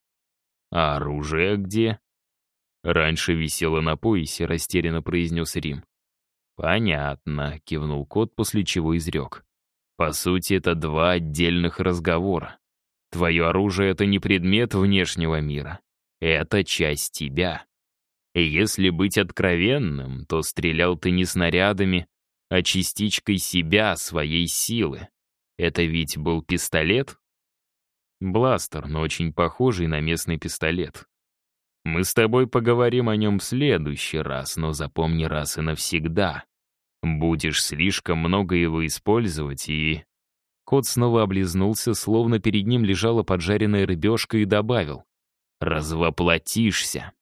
Speaker 1: «А оружие где?» «Раньше висело на поясе», — растерянно произнес Рим. «Понятно», — кивнул кот, после чего изрек. «По сути, это два отдельных разговора. Твое оружие — это не предмет внешнего мира. Это часть тебя. И если быть откровенным, то стрелял ты не снарядами, а частичкой себя, своей силы. Это ведь был пистолет?» «Бластер, но очень похожий на местный пистолет. Мы с тобой поговорим о нем в следующий раз, но запомни раз и навсегда. Будешь слишком много его использовать и...» Кот снова облизнулся, словно перед ним лежала поджаренная рыбешка, и добавил: «Развоплотишься».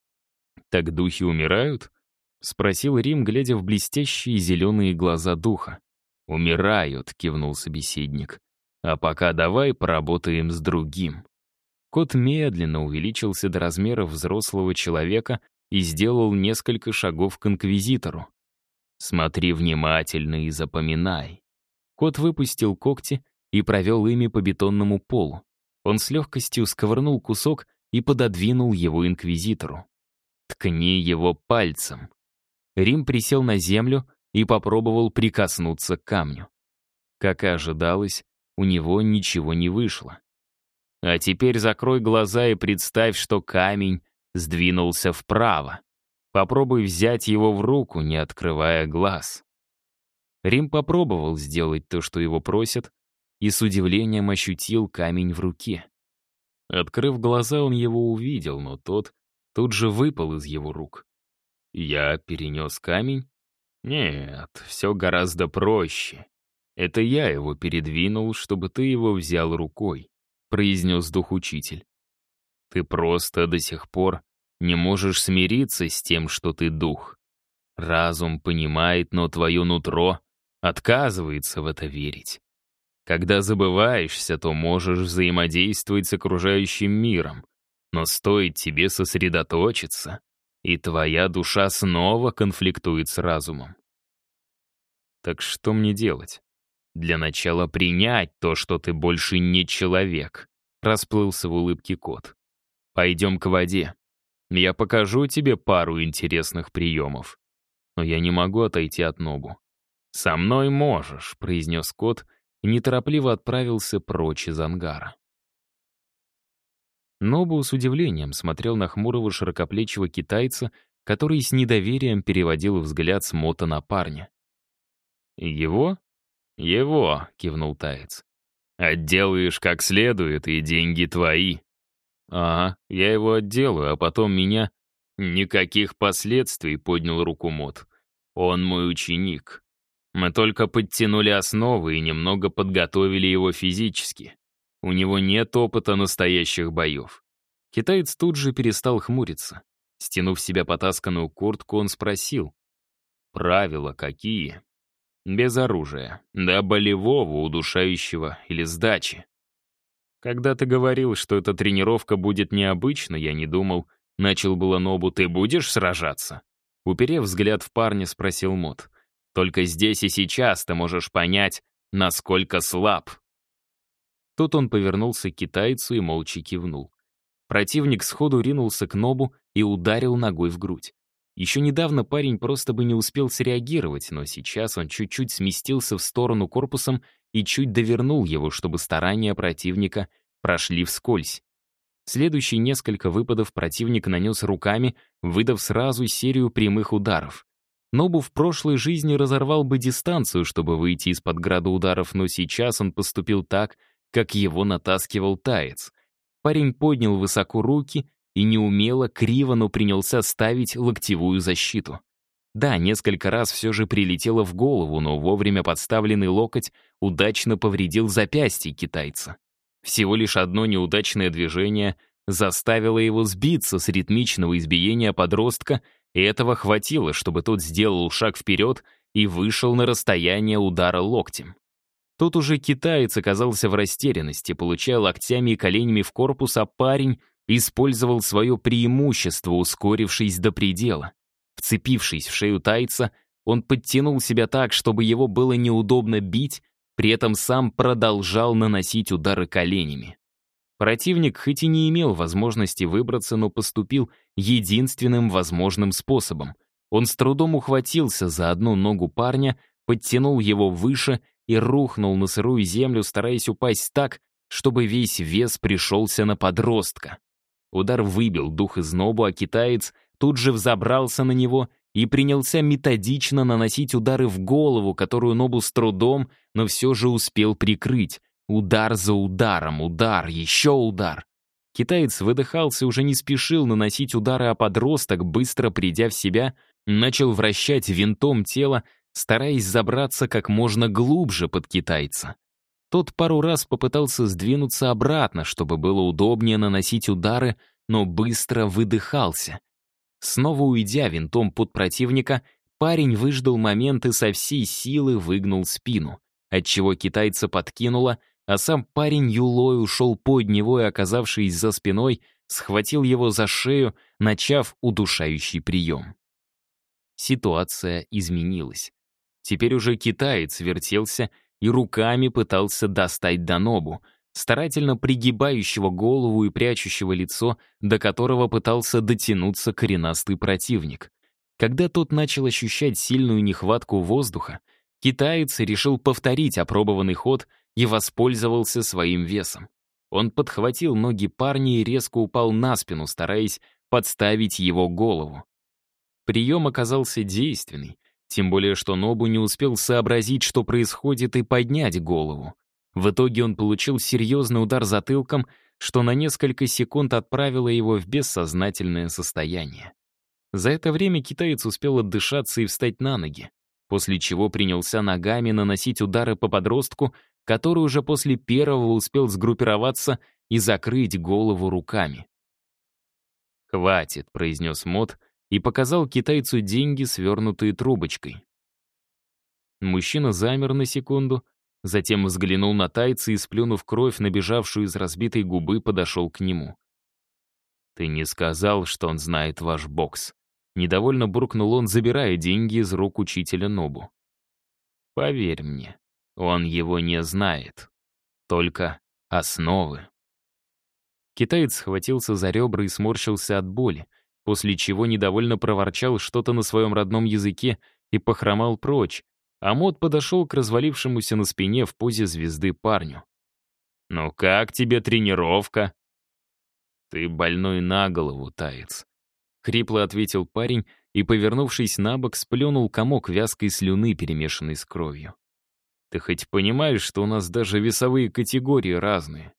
Speaker 1: «Так духи умирают?» — спросил Рим, глядя в блестящие зеленые глаза духа. «Умирают», — кивнул собеседник. «А пока давай поработаем с другим». Кот медленно увеличился до размеров взрослого человека и сделал несколько шагов к инквизитору. «Смотри внимательно и запоминай». Кот выпустил когти и провел ими по бетонному полу. Он с легкостью сковырнул кусок и пододвинул его инквизитору. «Ткни его пальцем». Рим присел на землю и попробовал прикоснуться к камню. Как и ожидалось, у него ничего не вышло. «А теперь закрой глаза и представь, что камень сдвинулся вправо. Попробуй взять его в руку, не открывая глаз». Рим попробовал сделать то, что его просят, и с удивлением ощутил камень в руке. Открыв глаза, он его увидел, но тот тут же выпал из его рук. «Я перенес камень?» «Нет, все гораздо проще. Это я его передвинул, чтобы ты его взял рукой», — произнес дух-учитель. «Ты просто до сих пор не можешь смириться с тем, что ты дух. Разум понимает, но твое нутро отказывается в это верить. Когда забываешься, то можешь взаимодействовать с окружающим миром, но стоит тебе сосредоточиться, и твоя душа снова конфликтует с разумом. Так что мне делать? Для начала принять то, что ты больше не человек», — расплылся в улыбке кот. «Пойдем к воде. Я покажу тебе пару интересных приемов. Но я не могу отойти от Нобу». «Со мной можешь», — произнес кот и неторопливо отправился прочь из ангара. Нобу с удивлением смотрел на хмурого широкоплечего китайца, который с недоверием переводил взгляд с Мота на парня. «Его?» «Его», — кивнул таец. «Отделаешь как следует, и деньги твои». «Ага, я его отделаю, а потом меня...» «Никаких последствий», — поднял руку Мот. «Он мой ученик. Мы только подтянули основы и немного подготовили его физически. У него нет опыта настоящих боев». Китаец тут же перестал хмуриться. Стянув с себя потасканную куртку, он спросил: «Правила какие?» Без оружия. До болевого, удушающего или сдачи. Когда ты говорил, что эта тренировка будет необычна, я не думал. Начал было Нобу, ты будешь сражаться? Уперев взгляд в парня, спросил Мот. Только здесь и сейчас ты можешь понять, насколько слаб. Тут он повернулся к китайцу и молча кивнул. Противник сходу ринулся к Нобу и ударил ногой в грудь. Еще недавно парень просто бы не успел среагировать, но сейчас он чуть-чуть сместился в сторону корпусом и чуть довернул его, чтобы старания противника прошли вскользь. Следующие несколько выпадов противник нанес руками, выдав сразу серию прямых ударов. Нобу в прошлой жизни разорвал бы дистанцию, чтобы выйти из-под града ударов, но сейчас он поступил так, как его натаскивал таец. Парень поднял высоко руки и неумело, криво, но принялся ставить локтевую защиту. Да, несколько раз все же прилетело в голову, но вовремя подставленный локоть удачно повредил запястье китайца. Всего лишь одно неудачное движение заставило его сбиться с ритмичного избиения подростка, и этого хватило, чтобы тот сделал шаг вперед и вышел на расстояние удара локтем. Тут уже китаец оказался в растерянности, получая локтями и коленями в корпус, а парень использовал свое преимущество, ускорившись до предела. Вцепившись в шею тайца, он подтянул себя так, чтобы его было неудобно бить, при этом сам продолжал наносить удары коленями. Противник хоть и не имел возможности выбраться, но поступил единственным возможным способом. Он с трудом ухватился за одну ногу парня, подтянул его выше и рухнул на сырую землю, стараясь упасть так, чтобы весь вес пришелся на подростка. Удар выбил дух из Нобу, а китаец тут же взобрался на него и принялся методично наносить удары в голову, которую Нобу с трудом, но все же успел прикрыть. Удар за ударом, удар, еще удар. Китаец выдыхался и уже не спешил наносить удары, а подросток, быстро придя в себя, начал вращать винтом тело, стараясь забраться как можно глубже под китайца. Тот пару раз попытался сдвинуться обратно, чтобы было удобнее наносить удары, но быстро выдыхался. Снова уйдя винтом под противника, парень выждал момент и со всей силы выгнул спину, отчего китайца подкинуло, а сам парень юлой ушел под него и, оказавшись за спиной, схватил его за шею, начав удушающий прием. Ситуация изменилась. Теперь уже китаец вертелся и руками пытался достать до Нобу, старательно пригибающего голову и прячущего лицо, до которого пытался дотянуться коренастый противник. Когда тот начал ощущать сильную нехватку воздуха, китаец решил повторить опробованный ход и воспользовался своим весом. Он подхватил ноги парня и резко упал на спину, стараясь подставить его голову. Прием оказался действенный, тем более что Нобу не успел сообразить, что происходит, и поднять голову. В итоге он получил серьезный удар затылком, что на несколько секунд отправило его в бессознательное состояние. За это время китаец успел отдышаться и встать на ноги, после чего принялся ногами наносить удары по подростку, который уже после первого успел сгруппироваться и закрыть голову руками. «Хватит», — произнес Мот и показал китайцу деньги, свернутые трубочкой. Мужчина замер на секунду, затем взглянул на тайца и, сплюнув кровь, набежавшую из разбитой губы, подошел к нему. «Ты не сказал, что он знает ваш бокс». Недовольно буркнул он, забирая деньги из рук учителя Нобу. «Поверь мне, он его не знает. Только основы». Китаец схватился за ребра и сморщился от боли, после чего недовольно проворчал что-то на своем родном языке и похромал прочь, а Мот подошел к развалившемуся на спине в позе звезды парню. «Ну как тебе тренировка?» «Ты больной на голову, таец», — хрипло ответил парень и, повернувшись на бок, сплюнул комок вязкой слюны, перемешанной с кровью. «Ты хоть понимаешь, что у нас даже весовые категории разные?»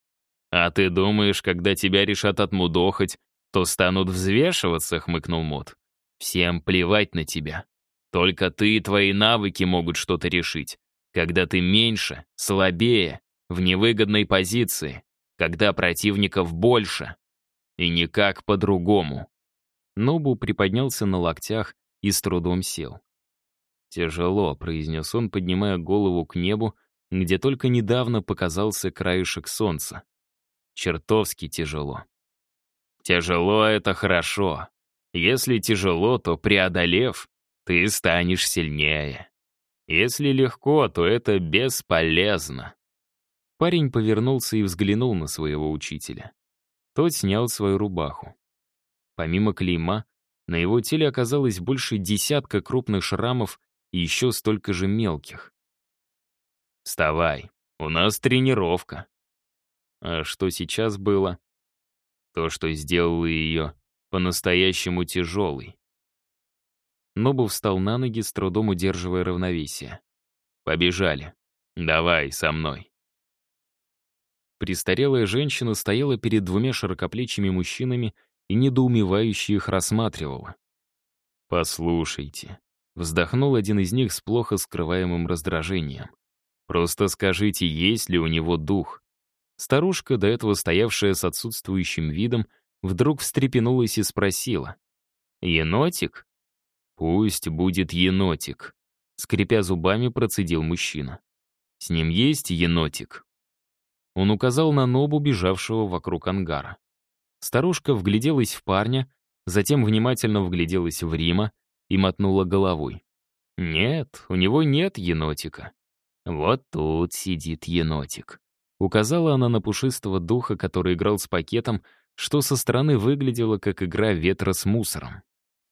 Speaker 1: «А ты думаешь, когда тебя решат отмудохать, то станут взвешиваться?» — хмыкнул Мот. «Всем плевать на тебя. Только ты и твои навыки могут что-то решить. Когда ты меньше, слабее, в невыгодной позиции, когда противников больше. И никак по-другому». Нобу приподнялся на локтях и с трудом сел. «Тяжело», — произнес он, поднимая голову к небу, где только недавно показался краешек солнца. «Чертовски тяжело». «Тяжело — это хорошо. Если тяжело, то, преодолев, ты станешь сильнее. Если легко, то это бесполезно». Парень повернулся и взглянул на своего учителя. Тот снял свою рубаху. Помимо клейма, на его теле оказалось больше десятка крупных шрамов и еще столько же мелких. «Вставай, у нас тренировка». А что сейчас было? То, что сделало ее по-настоящему тяжелой. Нобу встал на ноги, с трудом удерживая равновесие. «Побежали. Давай со мной». Престарелая женщина стояла перед двумя широкоплечими мужчинами и недоумевающе их рассматривала. «Послушайте», — вздохнул один из них с плохо скрываемым раздражением. «Просто скажите, есть ли у него дух?» Старушка, до этого стоявшая с отсутствующим видом, вдруг встрепенулась и спросила. «Енотик?» «Пусть будет енотик», — скрипя зубами, процедил мужчина. «С ним есть енотик?» Он указал на Нобу, бежавшего вокруг ангара. Старушка вгляделась в парня, затем внимательно вгляделась в Рима и мотнула головой. «Нет, у него нет енотика. Вот тут сидит енотик». Указала она на пушистого духа, который играл с пакетом, что со стороны выглядело как игра ветра с мусором.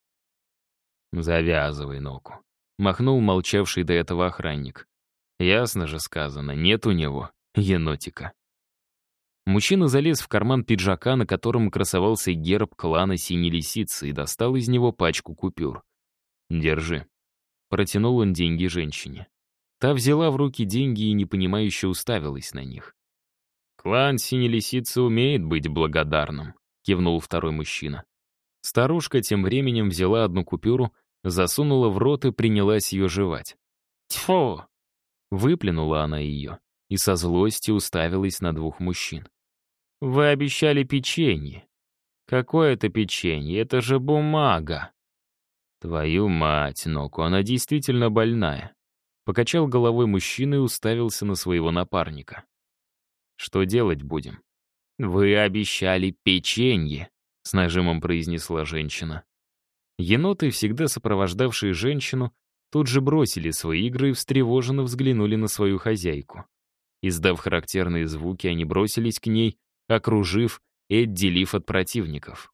Speaker 1: «Завязывай, Ноку», — махнул молчавший до этого охранник. «Ясно же сказано, нет у него енотика». Мужчина залез в карман пиджака, на котором красовался герб клана Синей Лисицы, и достал из него пачку купюр. «Держи». Протянул он деньги женщине. Та взяла в руки деньги и непонимающе уставилась на них. «Клан Синей Лисицы умеет быть благодарным», — кивнул второй мужчина. Старушка тем временем взяла одну купюру, засунула в рот и принялась ее жевать. «Тьфу!» — выплюнула она ее и со злостью уставилась на двух мужчин. «Вы обещали печенье. Какое это печенье? Это же бумага!» «Твою мать, Ноку, она действительно больная», — покачал головой мужчина и уставился на своего напарника. «Что делать будем?» «Вы обещали печенье», — с нажимом произнесла женщина. Еноты, всегда сопровождавшие женщину, тут же бросили свои игры и встревоженно взглянули на свою хозяйку. Издав характерные звуки, они бросились к ней, окружив и отделив от противников.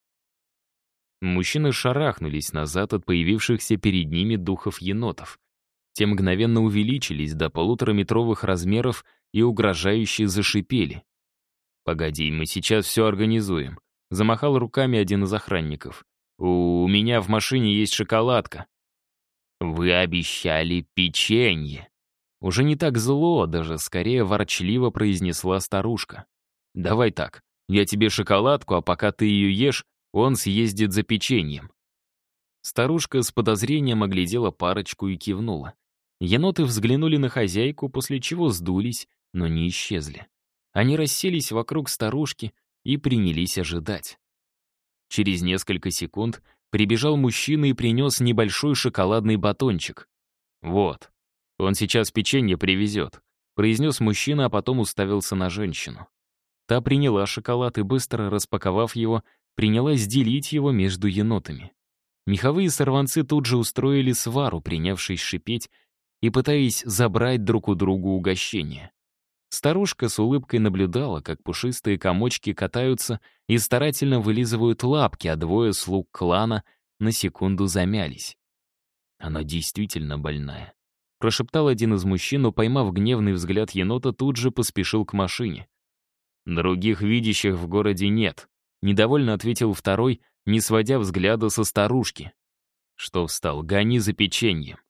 Speaker 1: Мужчины шарахнулись назад от появившихся перед ними духов енотов. Те мгновенно увеличились до 1,5-метровых размеров и угрожающе зашипели. «Погоди, мы сейчас все организуем», — замахал руками один из охранников. «У меня в машине есть шоколадка». «Вы обещали печенье». Уже не так зло, даже скорее ворчливо произнесла старушка. «Давай так, я тебе шоколадку, а пока ты ее ешь, он съездит за печеньем». Старушка с подозрением оглядела парочку и кивнула. Еноты взглянули на хозяйку, после чего сдулись, но не исчезли. Они расселись вокруг старушки и принялись ожидать. Через несколько секунд прибежал мужчина и принес небольшой шоколадный батончик. «Вот, он сейчас печенье привезет», — произнес мужчина, а потом уставился на женщину. Та приняла шоколад и, быстро распаковав его, принялась делить его между енотами. Меховые сорванцы тут же устроили свару, принявшись шипеть и пытаясь забрать друг у друга угощение. Старушка с улыбкой наблюдала, как пушистые комочки катаются и старательно вылизывают лапки, а двое слуг клана на секунду замялись. «Она действительно больная», — прошептал один из мужчин, но, поймав гневный взгляд енота, тут же поспешил к машине. «Других видящих в городе нет», — недовольно ответил второй, не сводя взгляда со старушки. «Что встал? Гони за печеньем».